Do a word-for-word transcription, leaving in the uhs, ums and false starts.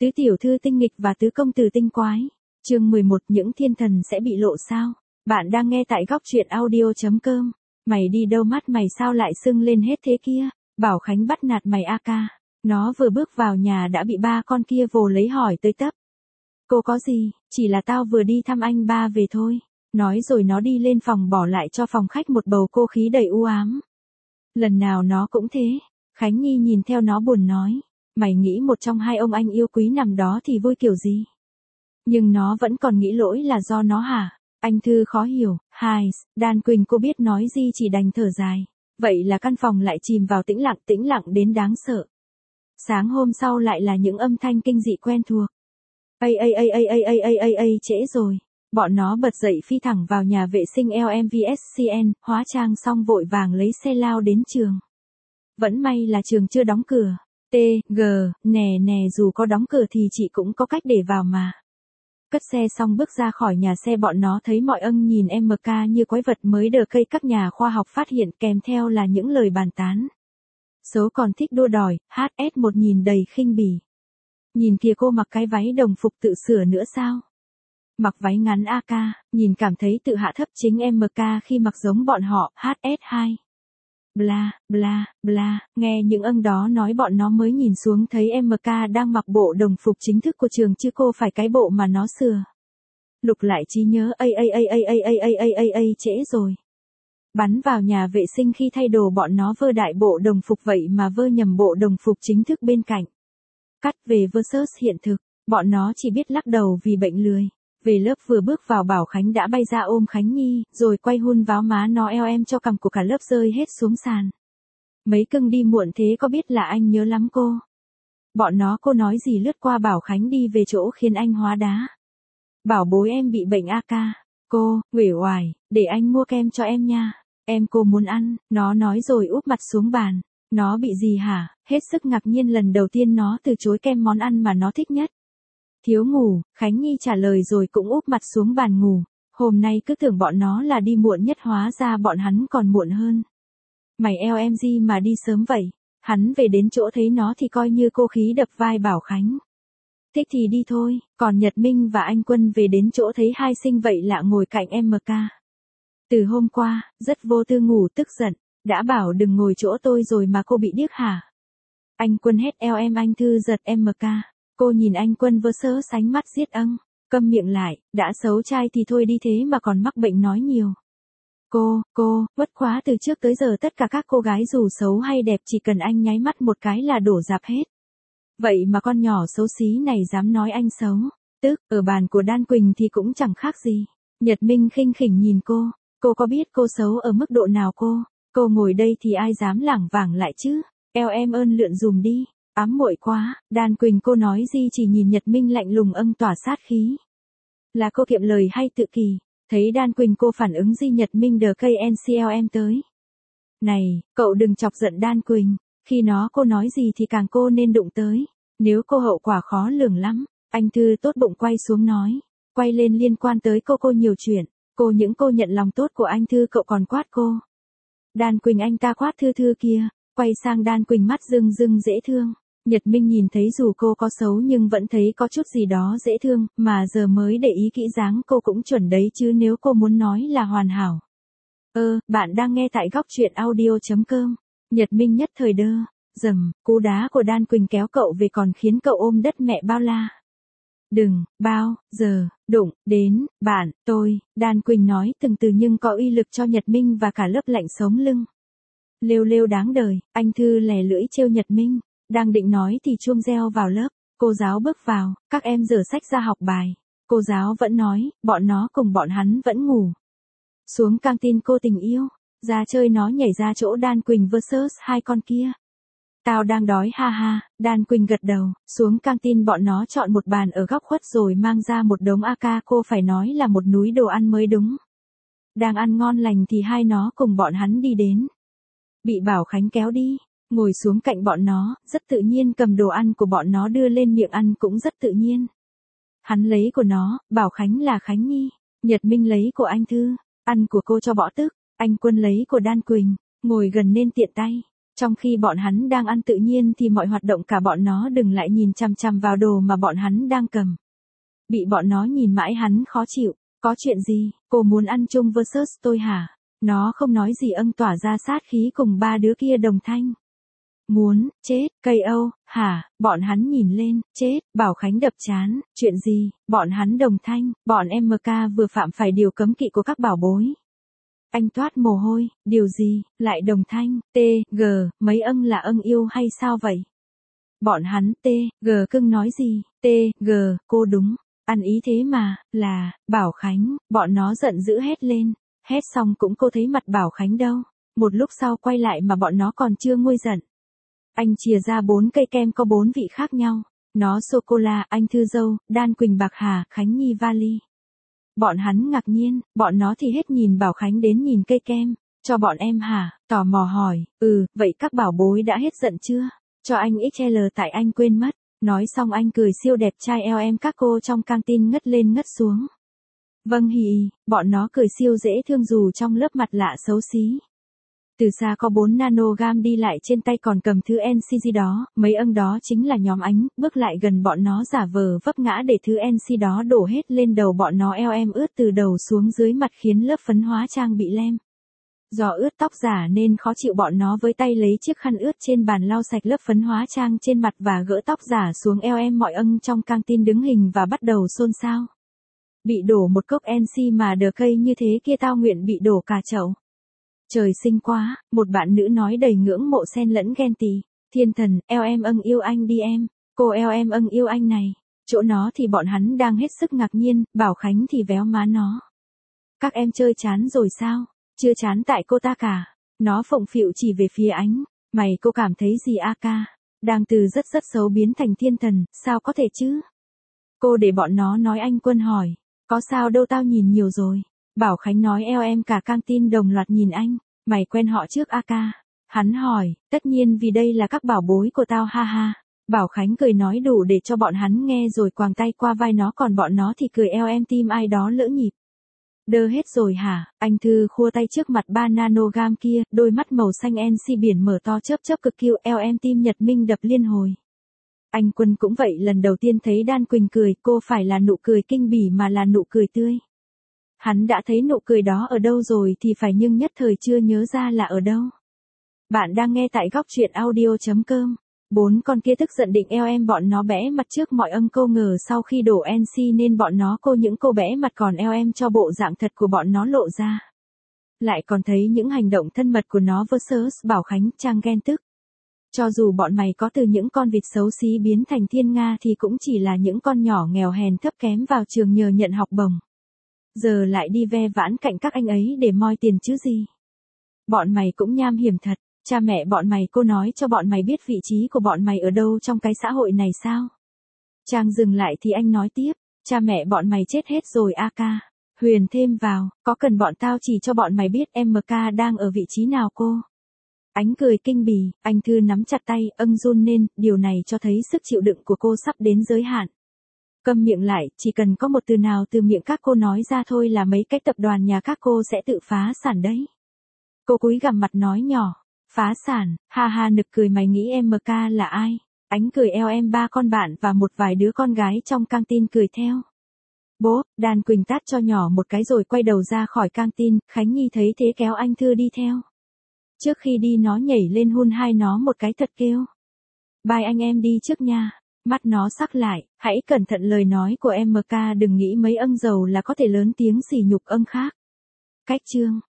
Tứ tiểu thư tinh nghịch và tứ công tử tinh quái. Chương mười một, những thiên thần sẽ bị lộ sao? Bạn đang nghe tại góc truyện audio chấm com. Mày đi đâu mắt mày sao lại sưng lên hết thế kia? Bảo Khánh bắt nạt mày a ca. Nó vừa bước vào nhà đã bị ba con kia vồ lấy hỏi tới tấp. Cô có gì, chỉ là tao vừa đi thăm anh ba về thôi. Nói rồi nó đi lên phòng bỏ lại cho phòng khách một bầu cô khí đầy u ám. Lần nào nó cũng thế. Khánh Nhi nhìn theo nó buồn nói. Mày nghĩ một trong hai ông anh yêu quý nằm đó thì vui kiểu gì? Nhưng nó vẫn còn nghĩ lỗi là do nó hả? Anh Thư khó hiểu. Hai, Đan Quỳnh cô biết nói gì chỉ đành thở dài. Vậy là căn phòng lại chìm vào tĩnh lặng tĩnh lặng đến đáng sợ. Sáng hôm sau lại là những âm thanh kinh dị quen thuộc. Ây ây ây ây ây ây ây ây ây trễ rồi. Bọn nó bật dậy phi thẳng vào nhà vệ sinh L M V S C N, hóa trang xong vội vàng lấy xe lao đến trường. Vẫn may là trường chưa đóng cửa. T, G, nè nè dù có đóng cửa thì chị cũng có cách để vào mà. Cất xe xong bước ra khỏi nhà xe bọn nó thấy mọi ân nhìn em ca như quái vật mới đờ cây các nhà khoa học phát hiện kèm theo là những lời bàn tán. Số còn thích đua đòi, H S một nhìn đầy khinh bỉ. Nhìn kìa cô mặc cái váy đồng phục tự sửa nữa sao? Mặc váy ngắn a ca, nhìn cảm thấy tự hạ thấp chính em ca khi mặc giống bọn họ, H S hai. Bla, bla, bla, nghe những ân đó nói bọn nó mới nhìn xuống thấy em ca đang mặc bộ đồng phục chính thức của trường chứ cô phải cái bộ mà nó sửa. Lục lại trí nhớ ây ây ây ây ây ây ây ây ây ây trễ rồi. Bắn vào nhà vệ sinh khi thay đồ bọn nó vơ đại bộ đồng phục vậy mà vơ nhầm bộ đồng phục chính thức bên cạnh. Cắt về versus hiện thực, bọn nó chỉ biết lắc đầu vì bệnh lười. Về lớp vừa bước vào Bảo Khánh đã bay ra ôm Khánh Nhi, rồi quay hun váo má nó eo em cho cằm của cả lớp rơi hết xuống sàn. Mấy cưng đi muộn thế có biết là anh nhớ lắm cô. Bọn nó cô nói gì lướt qua Bảo Khánh đi về chỗ khiến anh hóa đá. Bảo bối em bị bệnh a ca. Cô, uể oải, để anh mua kem cho em nha. Em cô muốn ăn, nó nói rồi úp mặt xuống bàn. Nó bị gì hả? Hết sức ngạc nhiên lần đầu tiên nó từ chối kem món ăn mà nó thích nhất. Thiếu ngủ, Khánh Nhi trả lời rồi cũng úp mặt xuống bàn ngủ. Hôm nay cứ tưởng bọn nó là đi muộn nhất hóa ra bọn hắn còn muộn hơn. Mày L M G mà đi sớm vậy. Hắn về đến chỗ thấy nó thì coi như cô khí đập vai Bảo Khánh. Thích thì đi thôi, còn Nhật Minh và anh Quân về đến chỗ thấy hai sinh vậy lạ ngồi cạnh em ca. Từ hôm qua, rất vô tư ngủ tức giận, đã bảo đừng ngồi chỗ tôi rồi mà cô bị điếc hả? Anh Quân hét eo em anh Thư giật em ca. Cô nhìn anh Quân vơ sớ sánh mắt giết âng, câm miệng lại, đã xấu trai thì thôi đi thế mà còn mắc bệnh nói nhiều. Cô, cô, bất quá từ trước tới giờ tất cả các cô gái dù xấu hay đẹp chỉ cần anh nháy mắt một cái là đổ rạp hết. Vậy mà con nhỏ xấu xí này dám nói anh xấu, tức, ở bàn của Đan Quỳnh thì cũng chẳng khác gì. Nhật Minh khinh khỉnh nhìn cô, cô có biết cô xấu ở mức độ nào cô, cô ngồi đây thì ai dám lảng vảng lại chứ, eo em ơn lượn dùm đi. Ám muội quá, Đan Quỳnh cô nói gì chỉ nhìn Nhật Minh lạnh lùng âng tỏa sát khí. Là cô kiệm lời hay tự kỳ, thấy Đan Quỳnh cô phản ứng gì Nhật Minh đờ cây N C L M tới. Này, cậu đừng chọc giận Đan Quỳnh, khi nó cô nói gì thì càng cô nên đụng tới, nếu cô hậu quả khó lường lắm. Anh Thư tốt bụng quay xuống nói, quay lên liên quan tới cô cô nhiều chuyện, cô những cô nhận lòng tốt của anh Thư cậu còn quát cô. Đan Quỳnh anh ta quát Thư Thư kia, quay sang Đan Quỳnh mắt rưng rưng dễ thương. Nhật Minh nhìn thấy dù cô có xấu nhưng vẫn thấy có chút gì đó dễ thương, mà giờ mới để ý kỹ dáng cô cũng chuẩn đấy chứ nếu cô muốn nói là hoàn hảo. Ơ, bạn đang nghe tại góc truyện audio chấm com. Nhật Minh nhất thời đơ, dầm, cú đá của Đan Quỳnh kéo cậu về còn khiến cậu ôm đất mẹ bao la. Đừng, bao, giờ, đụng, đến, bạn, tôi, Đan Quỳnh nói từng từ nhưng có uy lực cho Nhật Minh và cả lớp lạnh sống lưng. Lêu lêu đáng đời, anh Thư lè lưỡi trêu Nhật Minh. Đang định nói thì chuông reo vào lớp, cô giáo bước vào, các em rửa sách ra học bài. Cô giáo vẫn nói, bọn nó cùng bọn hắn vẫn ngủ. Xuống căng tin cô tình yêu, ra chơi nó nhảy ra chỗ Đan Quỳnh versus hai con kia. Tao đang đói ha ha, Đan Quỳnh gật đầu, xuống căng tin bọn nó chọn một bàn ở góc khuất rồi mang ra một đống a ca cô phải nói là một núi đồ ăn mới đúng. Đang ăn ngon lành thì hai nó cùng bọn hắn đi đến. Bị Bảo Khánh kéo đi. Ngồi xuống cạnh bọn nó, rất tự nhiên cầm đồ ăn của bọn nó đưa lên miệng ăn cũng rất tự nhiên. Hắn lấy của nó, Bảo Khánh là Khánh Nhi, Nhật Minh lấy của anh Thư, ăn của cô cho bỏ tức, anh Quân lấy của Đan Quỳnh, ngồi gần nên tiện tay. Trong khi bọn hắn đang ăn tự nhiên thì mọi hoạt động cả bọn nó đừng lại nhìn chằm chằm vào đồ mà bọn hắn đang cầm. Bị bọn nó nhìn mãi hắn khó chịu. Có chuyện gì, cô muốn ăn chung versus tôi hả? Nó không nói gì âng tỏa ra sát khí cùng ba đứa kia đồng thanh. Muốn, chết, cây Âu, hả, bọn hắn nhìn lên, chết, Bảo Khánh đập chán, chuyện gì, bọn hắn đồng thanh, bọn em em ca vừa phạm phải điều cấm kỵ của các bảo bối. Anh toát mồ hôi, điều gì, lại đồng thanh, T, G, mấy âng là âng yêu hay sao vậy? Bọn hắn T, G cưng nói gì, T, G, cô đúng, ăn ý thế mà, là, Bảo Khánh, bọn nó giận dữ hét lên, hét xong cũng cô thấy mặt Bảo Khánh đâu, một lúc sau quay lại mà bọn nó còn chưa nguôi giận. Anh chìa ra bốn cây kem có bốn vị khác nhau, nó sô-cô-la, anh Thư Dâu, Đan Quỳnh Bạc Hà, Khánh Nhi Vali. Bọn hắn ngạc nhiên, bọn nó thì hết nhìn Bảo Khánh đến nhìn cây kem, cho bọn em hả, tò mò hỏi, ừ, vậy các bảo bối đã hết giận chưa? Cho anh ích lờ tại anh quên mất. Nói xong anh cười siêu đẹp trai eo em các cô trong căng tin ngất lên ngất xuống. Vâng hì, bọn nó cười siêu dễ thương dù trong lớp mặt lạ xấu xí. Từ xa có bốn nanogam đi lại trên tay còn cầm thứ en xê giê đó, mấy âng đó chính là nhóm Ánh, bước lại gần bọn nó giả vờ vấp ngã để thứ en xê đó đổ hết lên đầu bọn nó eo em ướt từ đầu xuống dưới mặt khiến lớp phấn hóa trang bị lem. Do ướt tóc giả nên khó chịu bọn nó với tay lấy chiếc khăn ướt trên bàn lau sạch lớp phấn hóa trang trên mặt và gỡ tóc giả xuống eo em mọi âng trong căng tin đứng hình và bắt đầu xôn xao. Bị đổ một cốc en xê mà đờ cây như thế kia tao nguyện bị đổ cả chậu. Trời xinh quá, một bạn nữ nói đầy ngưỡng mộ xen lẫn ghen tị. Thiên thần, eo em âng yêu anh đi em, cô eo em âng yêu anh này. Chỗ nó thì bọn hắn đang hết sức ngạc nhiên, Bảo Khánh thì véo má nó. Các em chơi chán rồi sao? Chưa chán tại cô ta cả. Nó phụng phịu chỉ về phía Ánh. Mày cô cảm thấy gì a ca? Đang từ rất rất xấu biến thành thiên thần, sao có thể chứ? Cô để bọn nó nói anh Quân hỏi. Có sao đâu tao nhìn nhiều rồi. Bảo Khánh nói eo em cả căng tin đồng loạt nhìn anh. Mày quen họ trước a ca? Hắn hỏi, tất nhiên vì đây là các bảo bối của tao ha ha. Bảo Khánh cười nói đủ để cho bọn hắn nghe rồi quàng tay qua vai nó còn bọn nó thì cười eo em tim ai đó lỡ nhịp. Đơ hết rồi hả, anh Thư khua tay trước mặt ba nanogam kia, đôi mắt màu xanh en xê biển mở to chớp chớp cực kêu eo em tim Nhật Minh đập liên hồi. Anh Quân cũng vậy lần đầu tiên thấy Đan Quỳnh cười, cô phải là nụ cười kinh bỉ mà là nụ cười tươi. Hắn đã thấy nụ cười đó ở đâu rồi thì phải nhưng nhất thời chưa nhớ ra là ở đâu. Bạn đang nghe tại góc truyện audio chấm com. Bốn con kia tức giận định eo em bọn nó bẽ mặt trước mọi âng cô ngờ sau khi đổ en xê nên bọn nó cô những cô bẽ mặt còn eo em cho bộ dạng thật của bọn nó lộ ra. Lại còn thấy những hành động thân mật của nó versus Bảo Khánh Trang ghen tức. Cho dù bọn mày có từ những con vịt xấu xí biến thành thiên nga thì cũng chỉ là những con nhỏ nghèo hèn thấp kém vào trường nhờ nhận học bổng. Giờ lại đi ve vãn cạnh các anh ấy để moi tiền chứ gì. Bọn mày cũng nham hiểm thật. Cha mẹ bọn mày cô nói cho bọn mày biết vị trí của bọn mày ở đâu trong cái xã hội này sao? Trang dừng lại thì anh nói tiếp, cha mẹ bọn mày chết hết rồi a ca. Huyền thêm vào, có cần bọn tao chỉ cho bọn mày biết em ca đang ở vị trí nào cô? Ánh cười kinh bỉ, anh Thư nắm chặt tay, âng run lên, điều này cho thấy sức chịu đựng của cô sắp đến giới hạn. Câm miệng lại, chỉ cần có một từ nào từ miệng các cô nói ra thôi là mấy cái tập đoàn nhà các cô sẽ tự phá sản đấy. Cô cúi gằm mặt nói nhỏ. Phá sản, ha ha nực cười mày nghĩ em ca là ai? Ánh cười eo em ba con bạn và một vài đứa con gái trong căng tin cười theo. Bố, Đan Quỳnh tát cho nhỏ một cái rồi quay đầu ra khỏi căng tin, Khánh Nhi thấy thế kéo anh Thư đi theo. Trước khi đi nó nhảy lên hun hai nó một cái thật kêu. Bye anh em đi trước nha. Mắt nó sắc lại, hãy cẩn thận lời nói của em ca đừng nghĩ mấy âng giàu là có thể lớn tiếng sỉ nhục âng khác. Cách chương.